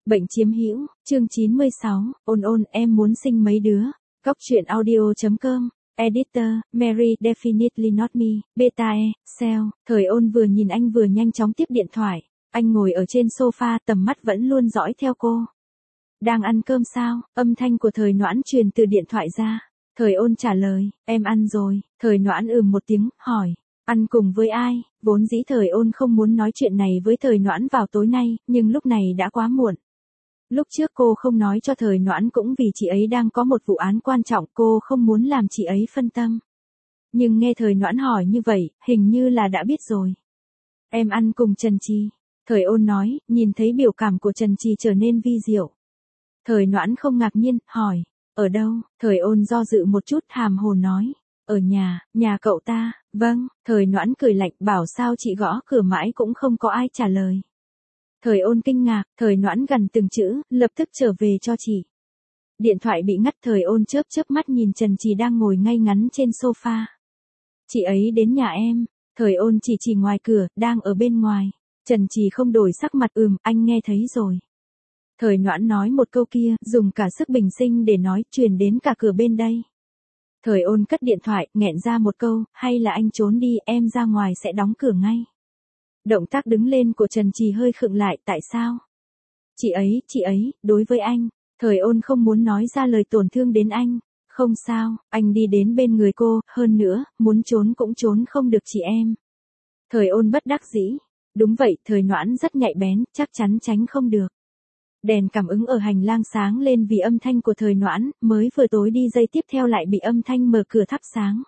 Bệnh chiếm hữu, chương 96, ôn ôn em muốn sinh mấy đứa. Góc truyện audio.com, Editor, Mary Definitely Not Me, Beta E, Cell. Thời ôn vừa nhìn anh vừa nhanh chóng tiếp điện thoại. Anh ngồi ở trên sofa tầm mắt vẫn luôn dõi theo cô. Đang ăn cơm sao? Âm thanh của thời noãn truyền từ điện thoại ra. Thời ôn trả lời, em ăn rồi. Thời noãn một tiếng, hỏi. Ăn cùng với ai? Vốn dĩ thời ôn không muốn nói chuyện này với thời noãn vào tối nay, nhưng lúc này đã quá muộn. Lúc trước cô không nói cho thời noãn cũng vì chị ấy đang có một vụ án quan trọng, cô không muốn làm chị ấy phân tâm. Nhưng nghe thời noãn hỏi như vậy, hình như là đã biết rồi. Em ăn cùng Trần Trì. Thời ôn nói, nhìn thấy biểu cảm của Trần Trì trở nên vi diệu. Thời noãn không ngạc nhiên, hỏi, ở đâu? Thời ôn do dự một chút, hàm hồ nói, ở nhà cậu ta. Vâng, thời noãn cười lạnh, bảo sao chị gõ cửa mãi cũng không có ai trả lời. Thời ôn kinh ngạc, thời noãn gần từng chữ, lập tức trở về cho chị. Điện thoại bị ngắt, thời ôn chớp mắt nhìn Trần Trì đang ngồi ngay ngắn trên sofa. Chị ấy đến nhà em. Thời ôn chỉ ngoài cửa, đang ở bên ngoài. Trần Trì không đổi sắc mặt, anh nghe thấy rồi. Thời noãn nói một câu kia, dùng cả sức bình sinh để nói, truyền đến cả cửa bên đây. Thời ôn cất điện thoại, nghẹn ra một câu, hay là anh trốn đi, em ra ngoài sẽ đóng cửa ngay. Động tác đứng lên của Trần Trì hơi khựng lại, tại sao? Chị ấy, đối với anh. Thời ôn không muốn nói ra lời tổn thương đến anh. Không sao, anh đi đến bên người cô, hơn nữa, muốn trốn cũng trốn không được chị em. Thời ôn bất đắc dĩ. Đúng vậy, thời noãn rất nhạy bén, chắc chắn tránh không được. Đèn cảm ứng ở hành lang sáng lên vì âm thanh của thời noãn, mới vừa tối đi giây tiếp theo lại bị âm thanh mở cửa thắp sáng.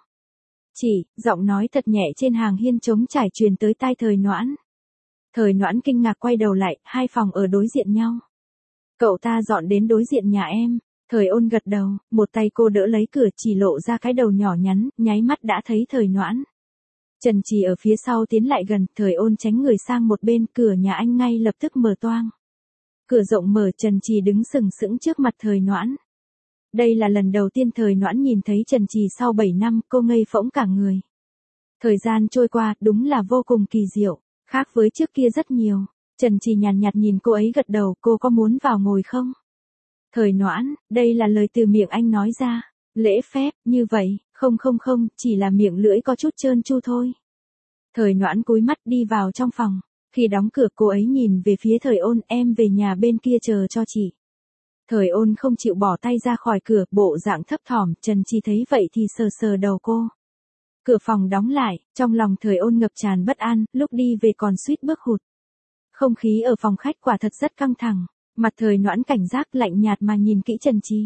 Giọng nói thật nhẹ trên hàng hiên trống trải truyền tới tai thời noãn. Thời noãn kinh ngạc quay đầu lại, hai phòng ở đối diện nhau. Cậu ta dọn đến đối diện nhà em. Thời ôn gật đầu, một tay cô đỡ lấy cửa, chỉ lộ ra cái đầu nhỏ nhắn, nháy mắt đã thấy thời noãn. Trần Trì ở phía sau tiến lại gần, thời ôn tránh người sang một bên, cửa nhà anh ngay lập tức mở toang. Cửa rộng mở, Trần Trì đứng sừng sững trước mặt thời noãn. Đây là lần đầu tiên thời noãn nhìn thấy Trần Trì sau 7 năm, cô ngây phỗng cả người. Thời gian trôi qua, đúng là vô cùng kỳ diệu, khác với trước kia rất nhiều. Trần Trì nhàn nhạt nhìn cô ấy gật đầu, cô có muốn vào ngồi không? Thời noãn, đây là lời từ miệng anh nói ra. Lễ phép, như vậy, không, chỉ là miệng lưỡi có chút trơn tru thôi. Thời noãn cúi mắt đi vào trong phòng. Khi đóng cửa, cô ấy nhìn về phía thời ôn, em về nhà bên kia chờ cho chị. Thời ôn không chịu bỏ tay ra khỏi cửa, bộ dạng thấp thỏm, Trần Trì thấy vậy thì sờ đầu cô. Cửa phòng đóng lại, trong lòng thời ôn ngập tràn bất an, lúc đi về còn suýt bước hụt. Không khí ở phòng khách quả thật rất căng thẳng, mặt thời noãn cảnh giác lạnh nhạt mà nhìn kỹ Trần Trì.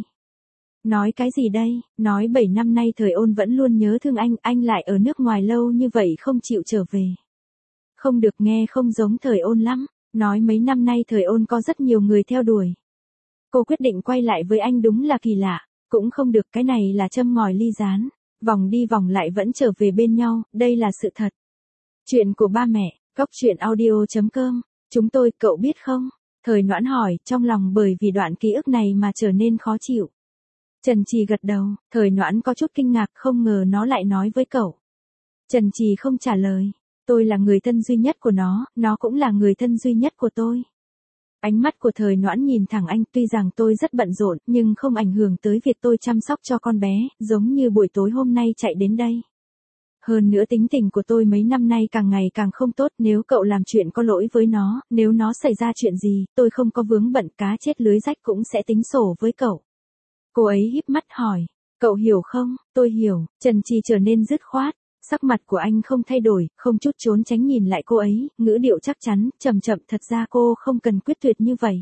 Nói cái gì đây, nói 7 năm nay thời ôn vẫn luôn nhớ thương anh lại ở nước ngoài lâu như vậy không chịu trở về. Không được, nghe không giống thời ôn lắm, nói mấy năm nay thời ôn có rất nhiều người theo đuổi. Cô quyết định quay lại với anh đúng là kỳ lạ, cũng không được, cái này là châm ngòi ly gián, vòng đi vòng lại vẫn trở về bên nhau, đây là sự thật. Chuyện của ba mẹ, góc truyện audio.com, chúng tôi, cậu biết không? Thời noãn hỏi, trong lòng bởi vì đoạn ký ức này mà trở nên khó chịu. Trần Trì gật đầu, thời noãn có chút kinh ngạc, không ngờ nó lại nói với cậu. Trần Trì không trả lời. Tôi là người thân duy nhất của nó cũng là người thân duy nhất của tôi. Ánh mắt của thời noãn nhìn thẳng anh, tuy rằng tôi rất bận rộn, nhưng không ảnh hưởng tới việc tôi chăm sóc cho con bé, giống như buổi tối hôm nay chạy đến đây. Hơn nữa tính tình của tôi mấy năm nay càng ngày càng không tốt, nếu cậu làm chuyện có lỗi với nó, nếu nó xảy ra chuyện gì, tôi không có vướng bận, cá chết lưới rách cũng sẽ tính sổ với cậu. Cô ấy híp mắt hỏi, cậu hiểu không? Tôi hiểu. Trần Trì trở nên dứt khoát. Sắc mặt của anh không thay đổi, không chút trốn tránh nhìn lại cô ấy, ngữ điệu chắc chắn, chậm, thật ra cô không cần quyết tuyệt như vậy.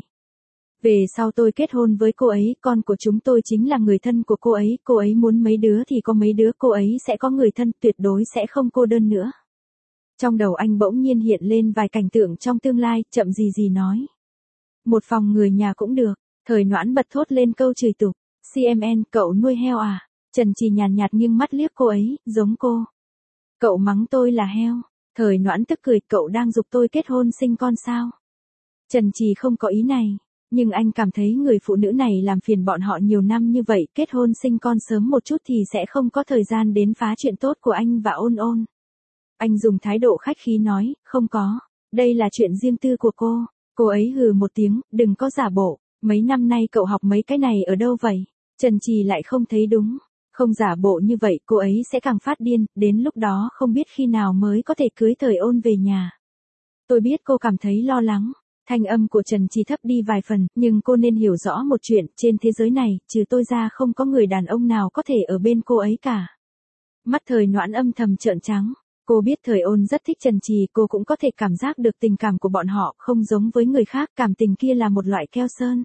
Về sau tôi kết hôn với cô ấy, con của chúng tôi chính là người thân của cô ấy muốn mấy đứa thì có mấy đứa, cô ấy sẽ có người thân, tuyệt đối sẽ không cô đơn nữa. Trong đầu anh bỗng nhiên hiện lên vài cảnh tượng trong tương lai, chậm gì nói. Một phòng người nhà cũng được, thời noãn bật thốt lên câu chửi tục, CMN, cậu nuôi heo à? Trần Trì nhàn nhạt nghiêng mắt liếc cô ấy, giống cô. Cậu mắng tôi là heo. Thời noãn tức cười, cậu đang giục tôi kết hôn sinh con sao? Trần Trì không có ý này, nhưng anh cảm thấy người phụ nữ này làm phiền bọn họ nhiều năm như vậy, kết hôn sinh con sớm một chút thì sẽ không có thời gian đến phá chuyện tốt của anh và ôn ôn. Anh dùng thái độ khách khí nói, không có, đây là chuyện riêng tư của cô. Cô ấy hừ một tiếng, đừng có giả bộ, mấy năm nay cậu học mấy cái này ở đâu vậy? Trần Trì lại không thấy đúng. Không giả bộ như vậy cô ấy sẽ càng phát điên, đến lúc đó không biết khi nào mới có thể cưới Thời Ôn về nhà. Tôi biết cô cảm thấy lo lắng. Thanh âm của Trần Trì thấp đi vài phần, nhưng cô nên hiểu rõ một chuyện, trên thế giới này, trừ tôi ra không có người đàn ông nào có thể ở bên cô ấy cả. Mắt Thời Noãn âm thầm trợn trắng. Cô biết Thời Ôn rất thích Trần Trì, cô cũng có thể cảm giác được tình cảm của bọn họ, không giống với người khác, cảm tình kia là một loại keo sơn.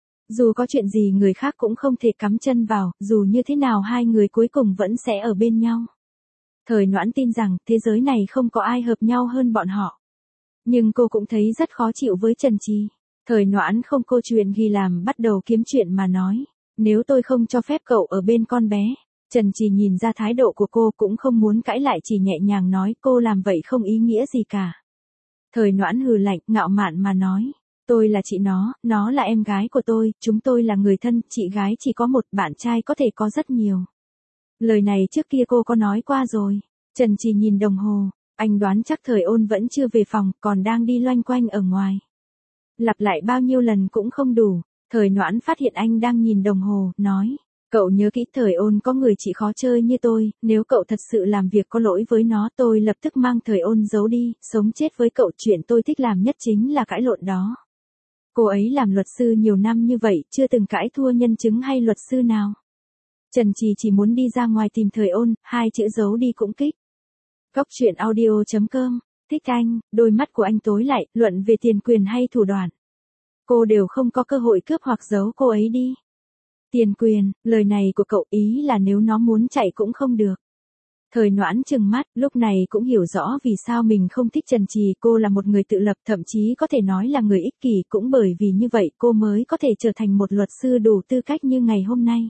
Dù có chuyện gì người khác cũng không thể cắm chân vào, dù như thế nào hai người cuối cùng vẫn sẽ ở bên nhau. Thời Noãn tin rằng thế giới này không có ai hợp nhau hơn bọn họ. Nhưng cô cũng thấy rất khó chịu với Trần Trì. Thời Noãn không câu chuyện ghi làm bắt đầu kiếm chuyện mà nói. Nếu tôi không cho phép cậu ở bên con bé. Trần Trì nhìn ra thái độ của cô cũng không muốn cãi lại, chỉ nhẹ nhàng nói cô làm vậy không ý nghĩa gì cả. Thời Noãn hừ lạnh, ngạo mạn mà nói. Tôi là chị nó là em gái của tôi, chúng tôi là người thân, chị gái chỉ có một, bạn trai có thể có rất nhiều. Lời này trước kia cô có nói qua rồi. Trần Trì nhìn đồng hồ, anh đoán chắc Thời Ôn vẫn chưa về phòng, còn đang đi loanh quanh ở ngoài. Lặp lại bao nhiêu lần cũng không đủ, Thời Noãn phát hiện anh đang nhìn đồng hồ, nói. Cậu nhớ kỹ Thời Ôn có người chị khó chơi như tôi, nếu cậu thật sự làm việc có lỗi với nó tôi lập tức mang Thời Ôn giấu đi, sống chết với cậu, chuyện tôi thích làm nhất chính là cãi lộn đó. Cô ấy làm luật sư nhiều năm như vậy, chưa từng cãi thua nhân chứng hay luật sư nào. Trần Trì chỉ muốn đi ra ngoài tìm Thời Ôn, hai chữ giấu đi cũng kích. Góc truyện audio.com, thích anh, đôi mắt của anh tối lại, luận về tiền quyền hay thủ đoạn. Cô đều không có cơ hội cướp hoặc giấu cô ấy đi. Tiền quyền, lời này của cậu ý là nếu nó muốn chạy cũng không được. Thời Noãn trừng mắt, lúc này cũng hiểu rõ vì sao mình không thích Trần Trì, cô là một người tự lập, thậm chí có thể nói là người ích kỷ, cũng bởi vì như vậy cô mới có thể trở thành một luật sư đủ tư cách như ngày hôm nay.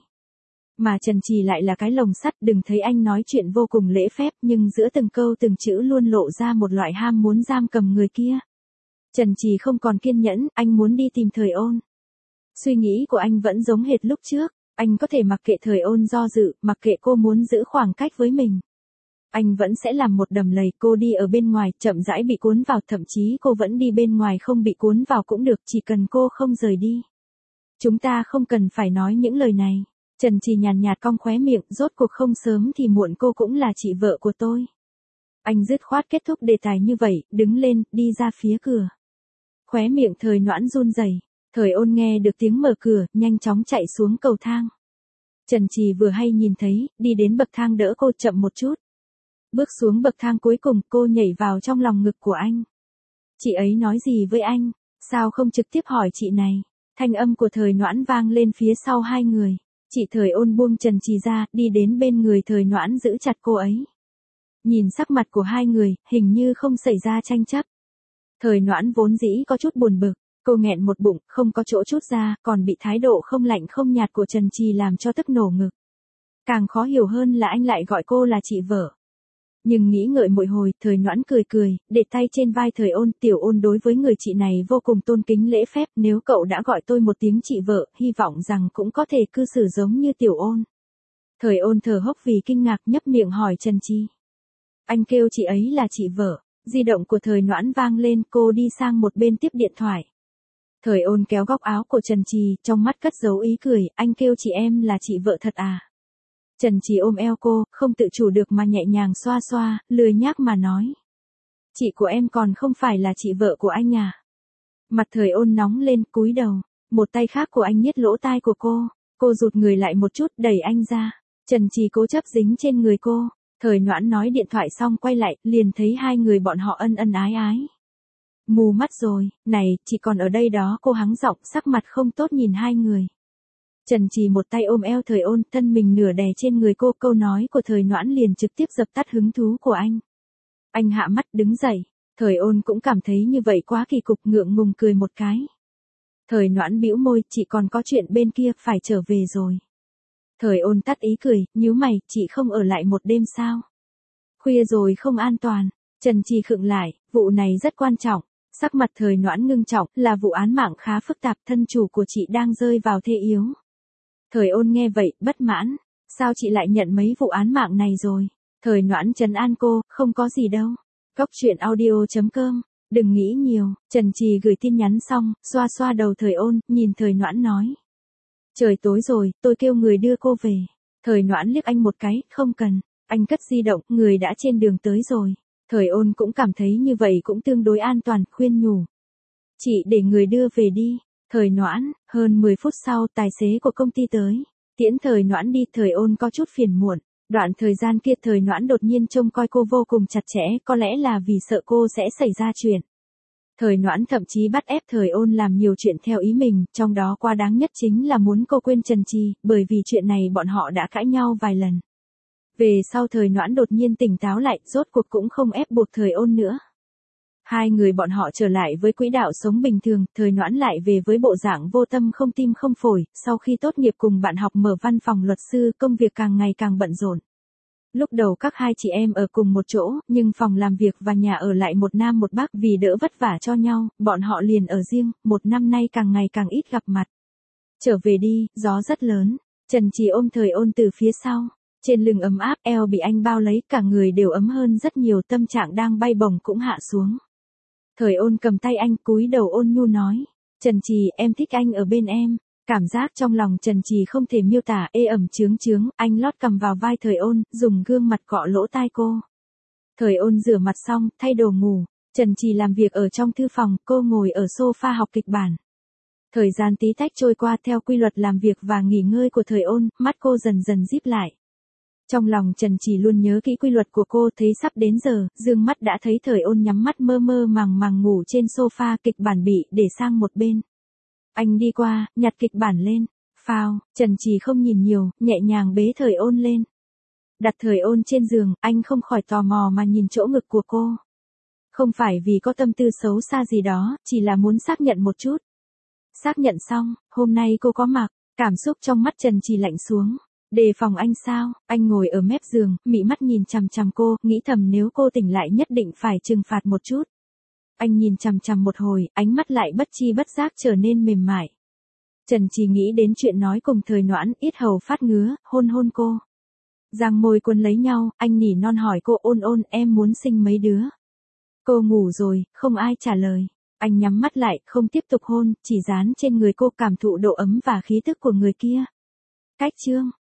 Mà Trần Trì lại là cái lồng sắt, đừng thấy anh nói chuyện vô cùng lễ phép, nhưng giữa từng câu từng chữ luôn lộ ra một loại ham muốn giam cầm người kia. Trần Trì không còn kiên nhẫn, anh muốn đi tìm Thời Ôn. Suy nghĩ của anh vẫn giống hệt lúc trước, anh có thể mặc kệ Thời Ôn do dự, mặc kệ cô muốn giữ khoảng cách với mình. Anh vẫn sẽ làm một đầm lầy, cô đi ở bên ngoài, chậm rãi bị cuốn vào, thậm chí cô vẫn đi bên ngoài không bị cuốn vào cũng được, chỉ cần cô không rời đi. Chúng ta không cần phải nói những lời này. Trần Trì nhàn nhạt cong khóe miệng, rốt cuộc không sớm thì muộn cô cũng là chị vợ của tôi. Anh dứt khoát kết thúc đề tài như vậy, đứng lên, đi ra phía cửa. Khóe miệng Thời Noãn run rẩy. Thời Ôn nghe được tiếng mở cửa, nhanh chóng chạy xuống cầu thang. Trần Trì vừa hay nhìn thấy, đi đến bậc thang đỡ cô, chậm một chút. Bước xuống bậc thang cuối cùng, cô nhảy vào trong lòng ngực của anh. Chị ấy nói gì với anh, sao không trực tiếp hỏi chị này? Thanh âm của Thời Noãn vang lên phía sau hai người. Chị Thời Ôn buông Trần Trì ra, đi đến bên người Thời Noãn giữ chặt cô ấy. Nhìn sắc mặt của hai người, hình như không xảy ra tranh chấp. Thời Noãn vốn dĩ có chút buồn bực, cô nghẹn một bụng, không có chỗ trút ra, còn bị thái độ không lạnh không nhạt của Trần Trì làm cho tức nổ ngực. Càng khó hiểu hơn là anh lại gọi cô là chị vợ. Nhưng nghĩ ngợi một hồi, Thời Noãn cười cười, để tay trên vai Thời Ôn, Tiểu Ôn đối với người chị này vô cùng tôn kính lễ phép, nếu cậu đã gọi tôi một tiếng chị vợ, hy vọng rằng cũng có thể cư xử giống như Tiểu Ôn. Thời Ôn thở hốc vì kinh ngạc, nhấp miệng hỏi Trần Trì. Anh kêu chị ấy là chị vợ. Di động của Thời Noãn vang lên, cô đi sang một bên tiếp điện thoại. Thời Ôn kéo góc áo của Trần Trì, trong mắt cất giấu ý cười, anh kêu chị em là chị vợ thật à? Trần Trì ôm eo cô, không tự chủ được mà nhẹ nhàng xoa xoa, lười nhác mà nói. Chị của em còn không phải là chị vợ của anh à? Mặt Thời Ôn nóng lên, cúi đầu, một tay khác của anh niết lỗ tai của cô rụt người lại một chút, đẩy anh ra. Trần Trì cố chấp dính trên người cô. Thời Noãn nói điện thoại xong quay lại, liền thấy hai người bọn họ ân ân ái ái. Mù mắt rồi, này, chị còn ở đây đó, cô hắng giọng, sắc mặt không tốt nhìn hai người. Trần Trì một tay ôm eo Thời Ôn, thân mình nửa đè trên người cô, câu nói của Thời Noãn liền trực tiếp dập tắt hứng thú của anh. Anh hạ mắt đứng dậy, Thời Ôn cũng cảm thấy như vậy quá kỳ cục, ngượng ngùng cười một cái. Thời Noãn bĩu môi, chị còn có chuyện bên kia, phải trở về rồi. Thời Ôn tắt ý cười, nhíu mày, chị không ở lại một đêm sao? Khuya rồi không an toàn. Trần Trì khựng lại, vụ này rất quan trọng. Sắc mặt Thời Noãn ngưng trọng, là vụ án mạng khá phức tạp, thân chủ của chị đang rơi vào thế yếu. Thời Ôn nghe vậy, bất mãn. Sao chị lại nhận mấy vụ án mạng này rồi? Thời Noãn trấn an cô, không có gì đâu. Góc truyện audio.com Đừng nghĩ nhiều, Trần Trì gửi tin nhắn xong, xoa xoa đầu Thời Ôn, nhìn Thời Noãn nói. Trời tối rồi, tôi kêu người đưa cô về. Thời Noãn liếc anh một cái, không cần. Anh cất di động, người đã trên đường tới rồi. Thời Ôn cũng cảm thấy như vậy cũng tương đối an toàn, khuyên nhủ. Chị để người đưa về đi. Thời Noãn, hơn 10 phút sau tài xế của công ty tới. Tiễn Thời Noãn đi, Thời Ôn có chút phiền muộn. Đoạn thời gian kia Thời Noãn đột nhiên trông coi cô vô cùng chặt chẽ, có lẽ là vì sợ cô sẽ xảy ra chuyện. Thời Noãn thậm chí bắt ép Thời Ôn làm nhiều chuyện theo ý mình, trong đó quá đáng nhất chính là muốn cô quên Trần Trì, bởi vì chuyện này bọn họ đã cãi nhau vài lần. Về sau Thời Noãn đột nhiên tỉnh táo lại, rốt cuộc cũng không ép buộc Thời Ôn nữa. Hai người bọn họ trở lại với quỹ đạo sống bình thường, Thời Noãn lại về với bộ dạng vô tâm không tim không phổi, sau khi tốt nghiệp cùng bạn học mở văn phòng luật sư, công việc càng ngày càng bận rộn. Lúc đầu các hai chị em ở cùng một chỗ, nhưng phòng làm việc và nhà ở lại một nam một bắc, vì đỡ vất vả cho nhau, bọn họ liền ở riêng, một năm nay càng ngày càng ít gặp mặt. Trở về đi, gió rất lớn. Trần Trì ôm Thời Ôn từ phía sau. Trên lưng ấm áp, eo bị anh bao lấy, cả người đều ấm hơn rất nhiều, tâm trạng đang bay bổng cũng hạ xuống. Thời Ôn cầm tay anh, cúi đầu ôn nhu nói. Trần Trì, em thích anh ở bên em. Cảm giác trong lòng Trần Trì không thể miêu tả, ê ẩm chướng chướng, anh lót cầm vào vai Thời Ôn, dùng gương mặt cọ lỗ tai cô. Thời Ôn rửa mặt xong, thay đồ ngủ. Trần Trì làm việc ở trong thư phòng, cô ngồi ở sofa học kịch bản. Thời gian tí tách trôi qua, theo quy luật làm việc và nghỉ ngơi của Thời Ôn, mắt cô dần dần díp lại. Trong lòng Trần Trì luôn nhớ kỹ quy luật của cô, thấy sắp đến giờ, dương mắt đã thấy Thời Ôn nhắm mắt mơ mơ màng màng ngủ trên sofa, kịch bản bị để sang một bên. Anh đi qua, nhặt kịch bản lên. Phao, Trần Trì không nhìn nhiều, nhẹ nhàng bế Thời Ôn lên. Đặt Thời Ôn trên giường, anh không khỏi tò mò mà nhìn chỗ ngực của cô. Không phải vì có tâm tư xấu xa gì đó, chỉ là muốn xác nhận một chút. Xác nhận xong, hôm nay cô có mặc, cảm xúc trong mắt Trần Trì lạnh xuống. Đề phòng anh sao? Anh ngồi ở mép giường, mị mắt nhìn chằm chằm cô, nghĩ thầm nếu cô tỉnh lại nhất định phải trừng phạt một chút. Anh nhìn chằm chằm một hồi, ánh mắt lại bất chi bất giác trở nên mềm mại. Trần Trì nghĩ đến chuyện nói cùng Thời Noãn, yết hầu phát ngứa, hôn hôn cô. Giang môi quấn lấy nhau, anh nỉ non hỏi cô, Ôn Ôn, em muốn sinh mấy đứa? Cô ngủ rồi, không ai trả lời. Anh nhắm mắt lại, không tiếp tục hôn, chỉ dán trên người cô, cảm thụ độ ấm và khí tức của người kia. Cách chương